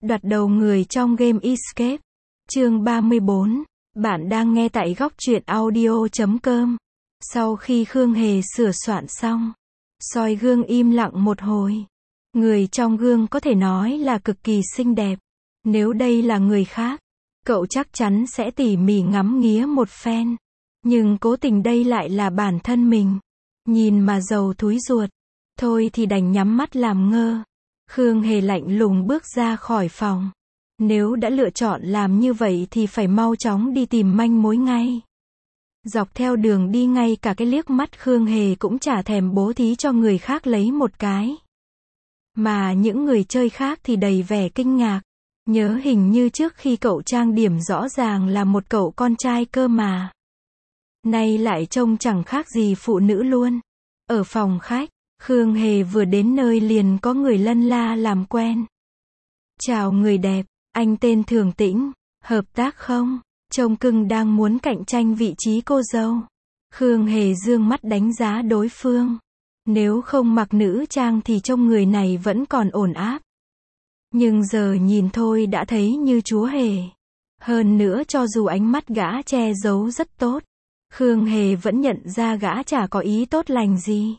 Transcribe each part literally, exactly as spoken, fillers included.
Đoạt đầu người trong game Escape. Chương ba mươi bốn. Bạn đang nghe tại góc truyện audio chấm com. Sau khi Khương Hề sửa soạn xong, soi gương im lặng một hồi. Người trong gương có thể nói là cực kỳ xinh đẹp. Nếu đây là người khác, cậu chắc chắn sẽ tỉ mỉ ngắm nghía một phen. Nhưng cố tình đây lại là bản thân mình. Nhìn mà giàu thúi ruột. Thôi thì đành nhắm mắt làm ngơ. Khương Hề lạnh lùng bước ra khỏi phòng. Nếu đã lựa chọn làm như vậy thì phải mau chóng đi tìm manh mối ngay. Dọc theo đường đi ngay cả cái liếc mắt Khương Hề cũng chả thèm bố thí cho người khác lấy một cái. Mà những người chơi khác thì đầy vẻ kinh ngạc. Nhớ hình như trước khi cậu trang điểm rõ ràng là một cậu con trai cơ mà. Nay lại trông chẳng khác gì phụ nữ luôn. Ở phòng khách, Khương Hề vừa đến nơi liền có người lân la làm quen. Chào người đẹp, anh tên Thường Tĩnh, hợp tác không? Trông cưng đang muốn cạnh tranh vị trí cô dâu. Khương Hề dương mắt đánh giá đối phương. Nếu không mặc nữ trang thì trông người này vẫn còn ổn áp. Nhưng giờ nhìn thôi đã thấy như chúa hề. Hơn nữa cho dù ánh mắt gã che giấu rất tốt, Khương Hề vẫn nhận ra gã chả có ý tốt lành gì.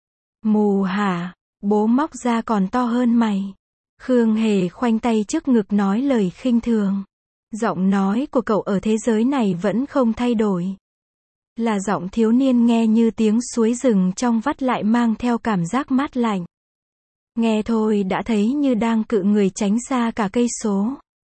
Mù hả, bố móc ra còn to hơn mày. Khương Hề khoanh tay trước ngực nói lời khinh thường. Giọng nói của cậu ở thế giới này vẫn không thay đổi. Là giọng thiếu niên nghe như tiếng suối rừng trong vắt lại mang theo cảm giác mát lạnh. Nghe thôi đã thấy như đang cự người tránh xa cả cây số.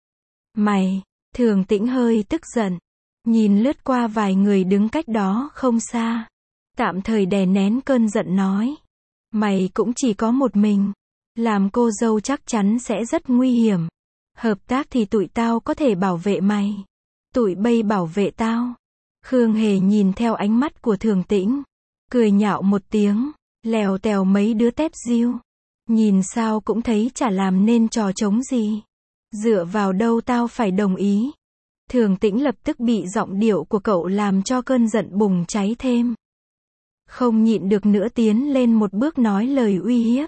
Mày, Thường Tĩnh hơi tức giận. Nhìn lướt qua vài người đứng cách đó không xa. Tạm thời đè nén cơn giận nói. Mày cũng chỉ có một mình. Làm cô dâu chắc chắn sẽ rất nguy hiểm. Hợp tác thì tụi tao có thể bảo vệ mày. Tụi bay bảo vệ tao. Khương Hề nhìn theo ánh mắt của Thường Tĩnh. Cười nhạo một tiếng. Lèo tèo mấy đứa tép diêu. Nhìn sao cũng thấy chả làm nên trò trống gì. Dựa vào đâu tao phải đồng ý. Thường Tĩnh lập tức bị giọng điệu của cậu làm cho cơn giận bùng cháy thêm. Không nhịn được nữa tiến lên một bước nói lời uy hiếp.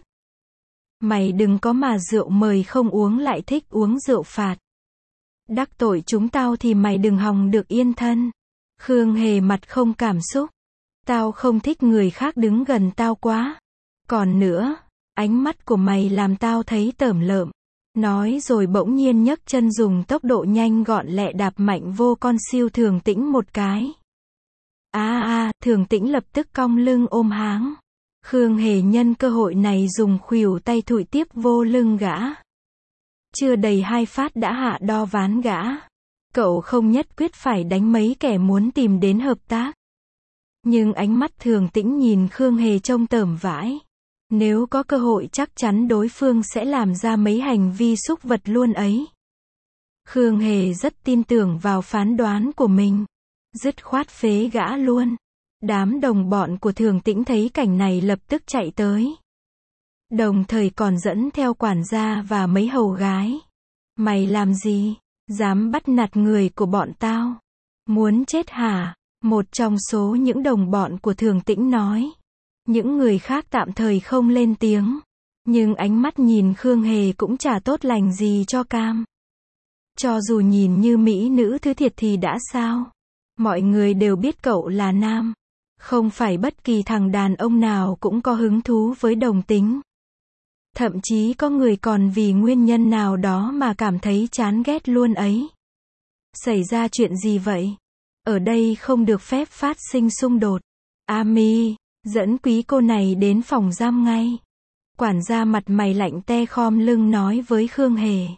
Mày đừng có mà rượu mời không uống lại thích uống rượu phạt. Đắc tội chúng tao thì mày đừng hòng được yên thân. Khương Hề mặt không cảm xúc. Tao không thích người khác đứng gần tao quá. Còn nữa, ánh mắt của mày làm tao thấy tởm lợm. Nói rồi bỗng nhiên nhấc chân dùng tốc độ nhanh gọn lẹ đạp mạnh vô con siêu Thường Tĩnh một cái. A a, Thường Tĩnh lập tức cong lưng ôm háng. Khương Hề nhân cơ hội này dùng khuỷu tay thụi tiếp vô lưng gã. Chưa đầy hai phát đã hạ đo ván gã. Cậu không nhất quyết phải đánh mấy kẻ muốn tìm đến hợp tác. Nhưng ánh mắt Thường Tĩnh nhìn Khương Hề trông tởm vãi. Nếu có cơ hội chắc chắn đối phương sẽ làm ra mấy hành vi xúc vật luôn ấy. Khương Hề rất tin tưởng vào phán đoán của mình. Dứt khoát phế gã luôn. Đám đồng bọn của Thường Tĩnh thấy cảnh này lập tức chạy tới. Đồng thời còn dẫn theo quản gia và mấy hầu gái. Mày làm gì? Dám bắt nạt người của bọn tao? Muốn chết hả? Một trong số những đồng bọn của Thường Tĩnh nói. Những người khác tạm thời không lên tiếng. Nhưng ánh mắt nhìn Khương Hề cũng chả tốt lành gì cho cam. Cho dù nhìn như mỹ nữ thứ thiệt thì đã sao? Mọi người đều biết cậu là nam. Không phải bất kỳ thằng đàn ông nào cũng có hứng thú với đồng tính. Thậm chí có người còn vì nguyên nhân nào đó mà cảm thấy chán ghét luôn ấy. Xảy ra chuyện gì vậy? Ở đây không được phép phát sinh xung đột. Ami, dẫn quý cô này đến phòng giam ngay. Quản gia mặt mày lạnh te khom lưng nói với Khương Hề.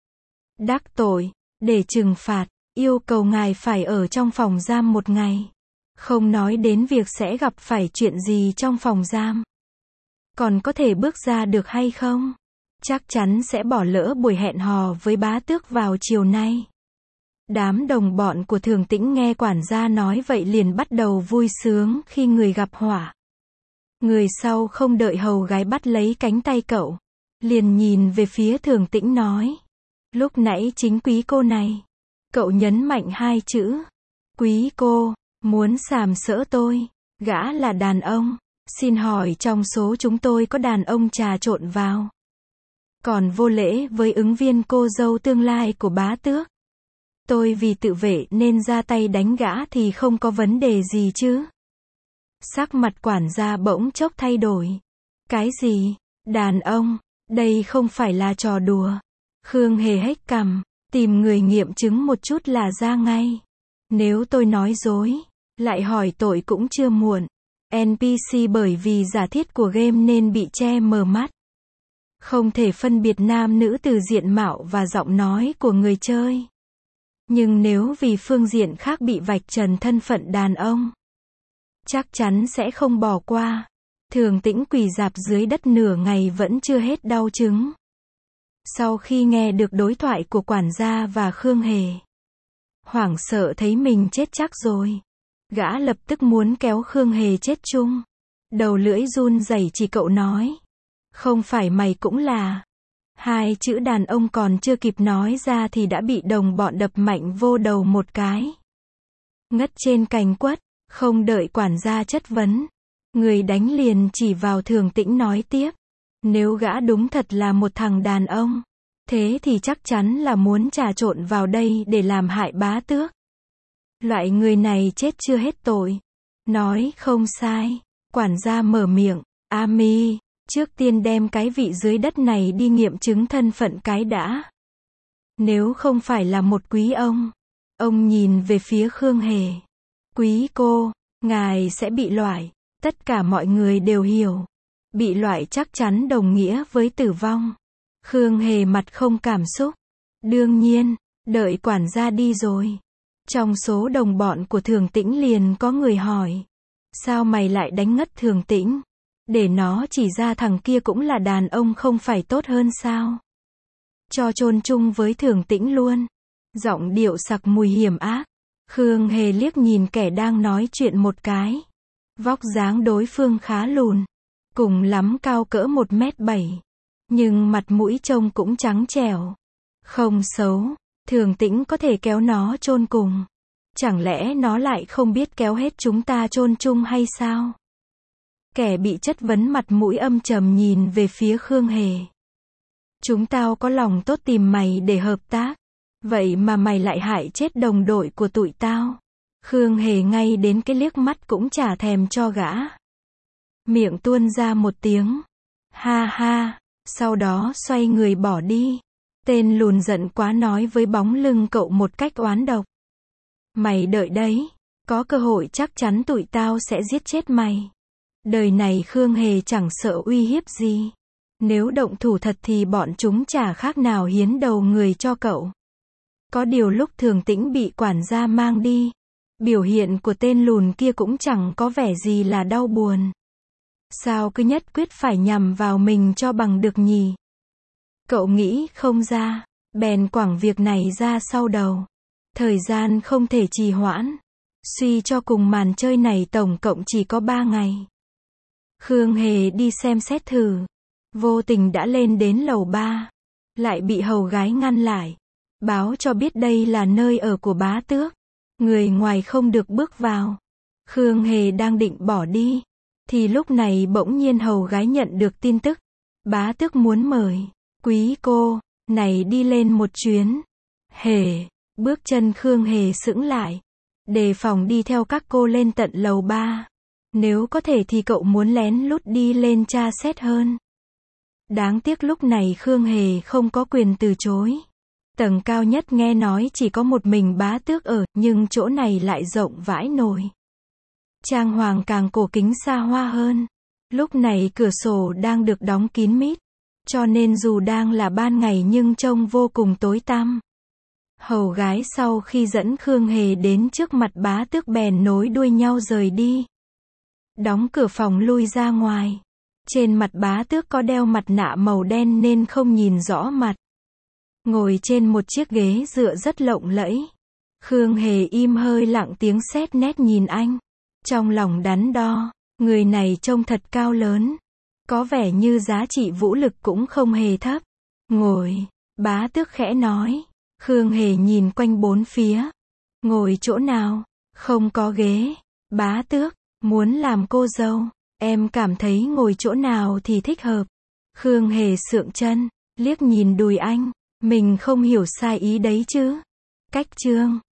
Đắc tội, để trừng phạt, yêu cầu ngài phải ở trong phòng giam một ngày. Không nói đến việc sẽ gặp phải chuyện gì trong phòng giam. Còn có thể bước ra được hay không? Chắc chắn sẽ bỏ lỡ buổi hẹn hò với bá tước vào chiều nay. Đám đồng bọn của Thường Tĩnh nghe quản gia nói vậy liền bắt đầu vui sướng khi người gặp họa. Người sau không đợi hầu gái bắt lấy cánh tay cậu. Liền nhìn về phía Thường Tĩnh nói. Lúc nãy chính quý cô này. Cậu nhấn mạnh hai chữ. Quý cô. Muốn sàm sỡ tôi, gã là đàn ông, xin hỏi trong số chúng tôi có đàn ông trà trộn vào. còn vô lễ với ứng viên cô dâu tương lai của bá tước. Tôi vì tự vệ nên ra tay đánh gã thì không có vấn đề gì chứ. Sắc mặt quản gia bỗng chốc thay đổi. Cái gì? Đàn ông? Đây không phải là trò đùa. Khương Hề hếch cằm, tìm người nghiệm chứng một chút là ra ngay. Nếu tôi nói dối, lại hỏi tội cũng chưa muộn. en pê xê bởi vì giả thiết của game nên bị che mờ mắt. Không thể phân biệt nam nữ từ diện mạo và giọng nói của người chơi. Nhưng nếu vì phương diện khác bị vạch trần thân phận đàn ông, chắc chắn sẽ không bỏ qua. Thường Tĩnh quỳ rạp dưới đất nửa ngày vẫn chưa hết đau chứng. Sau khi nghe được đối thoại của quản gia và Khương Hề, hoảng sợ thấy mình chết chắc rồi. Gã lập tức muốn kéo Khương Hề chết chung. Đầu lưỡi run rẩy chỉ cậu nói. Không phải mày cũng là. Hai chữ đàn ông còn chưa kịp nói ra thì đã bị đồng bọn đập mạnh vô đầu một cái. Ngất trên cành quất, không đợi quản gia chất vấn. Người đánh liền chỉ vào Thường Tĩnh nói tiếp. Nếu gã đúng thật là một thằng đàn ông, thế thì chắc chắn là muốn trà trộn vào đây để làm hại bá tước. Loại người này chết chưa hết tội. Nói không sai. Quản gia mở miệng. Ami, trước tiên đem cái vị dưới đất này đi nghiệm chứng thân phận cái đã. Nếu không phải là một quý ông. Ông nhìn về phía Khương Hề. Quý cô, ngài sẽ bị loại. Tất cả mọi người đều hiểu. Bị loại chắc chắn đồng nghĩa với tử vong. Khương Hề mặt không cảm xúc. Đương nhiên, đợi quản gia đi rồi. Trong số đồng bọn của Thường Tĩnh liền có người hỏi. Sao mày lại đánh ngất Thường Tĩnh? Để nó chỉ ra thằng kia cũng là đàn ông không phải tốt hơn sao? Cho chôn chung với Thường Tĩnh luôn. Giọng điệu sặc mùi hiểm ác. Khương Hề liếc nhìn kẻ đang nói chuyện một cái. Vóc dáng đối phương khá lùn. Cùng lắm cao cỡ một mét bảy. Nhưng mặt mũi trông cũng trắng trẻo. Không xấu. Thường Tĩnh có thể kéo nó chôn cùng. Chẳng lẽ nó lại không biết kéo hết chúng ta chôn chung hay sao? Kẻ bị chất vấn mặt mũi âm trầm nhìn về phía Khương Hề. Chúng tao có lòng tốt tìm mày để hợp tác. Vậy mà mày lại hại chết đồng đội của tụi tao. Khương Hề ngay đến cái liếc mắt cũng chả thèm cho gã. Miệng tuôn ra một tiếng. Ha ha. Sau đó xoay người bỏ đi. Tên lùn giận quá nói với bóng lưng cậu một cách oán độc. Mày đợi đấy. Có cơ hội chắc chắn tụi tao sẽ giết chết mày. Đời này Khương Hề chẳng sợ uy hiếp gì. Nếu động thủ thật thì bọn chúng chả khác nào hiến đầu người cho cậu. Có điều lúc Thường Tĩnh bị quản gia mang đi, biểu hiện của tên lùn kia cũng chẳng có vẻ gì là đau buồn. Sao cứ nhất quyết phải nhằm vào mình cho bằng được nhỉ? Cậu nghĩ không ra, bèn quẳng việc này ra sau đầu. Thời gian không thể trì hoãn. Suy cho cùng màn chơi này tổng cộng chỉ có ba ngày. Khương Hề đi xem xét thử. Vô tình đã lên đến lầu ba. Lại bị hầu gái ngăn lại. Báo cho biết đây là nơi ở của bá tước. Người ngoài không được bước vào. Khương Hề đang định bỏ đi. Thì lúc này bỗng nhiên hầu gái nhận được tin tức. Bá tước muốn mời. Quý cô, này đi lên một chuyến. Hề, bước chân Khương Hề sững lại. Đề phòng đi theo các cô lên tận lầu ba. Nếu có thể thì cậu muốn lén lút đi lên tra xét hơn. Đáng tiếc lúc này Khương Hề không có quyền từ chối. Tầng cao nhất nghe nói chỉ có một mình bá tước ở, nhưng chỗ này lại rộng vãi nồi. Trang hoàng càng cổ kính xa hoa hơn. Lúc này cửa sổ đang được đóng kín mít. Cho nên dù đang là ban ngày nhưng trông vô cùng tối tăm. Hầu gái sau khi dẫn Khương Hề đến trước mặt bá tước bèn nối đuôi nhau rời đi. Đóng cửa phòng lui ra ngoài. Trên mặt bá tước có đeo mặt nạ màu đen nên không nhìn rõ mặt. Ngồi trên một chiếc ghế dựa rất lộng lẫy. Khương Hề im hơi lặng tiếng xét nét nhìn anh. Trong lòng đắn đo, người này trông thật cao lớn. Có vẻ như giá trị vũ lực cũng không hề thấp. Ngồi, bá tước khẽ nói. Khương Hề nhìn quanh bốn phía. Ngồi chỗ nào? Không có ghế. Bá tước, muốn làm cô dâu. Em cảm thấy ngồi chỗ nào thì thích hợp. Khương Hề sượng chân, liếc nhìn đùi anh. Mình không hiểu sai ý đấy chứ. Cách chương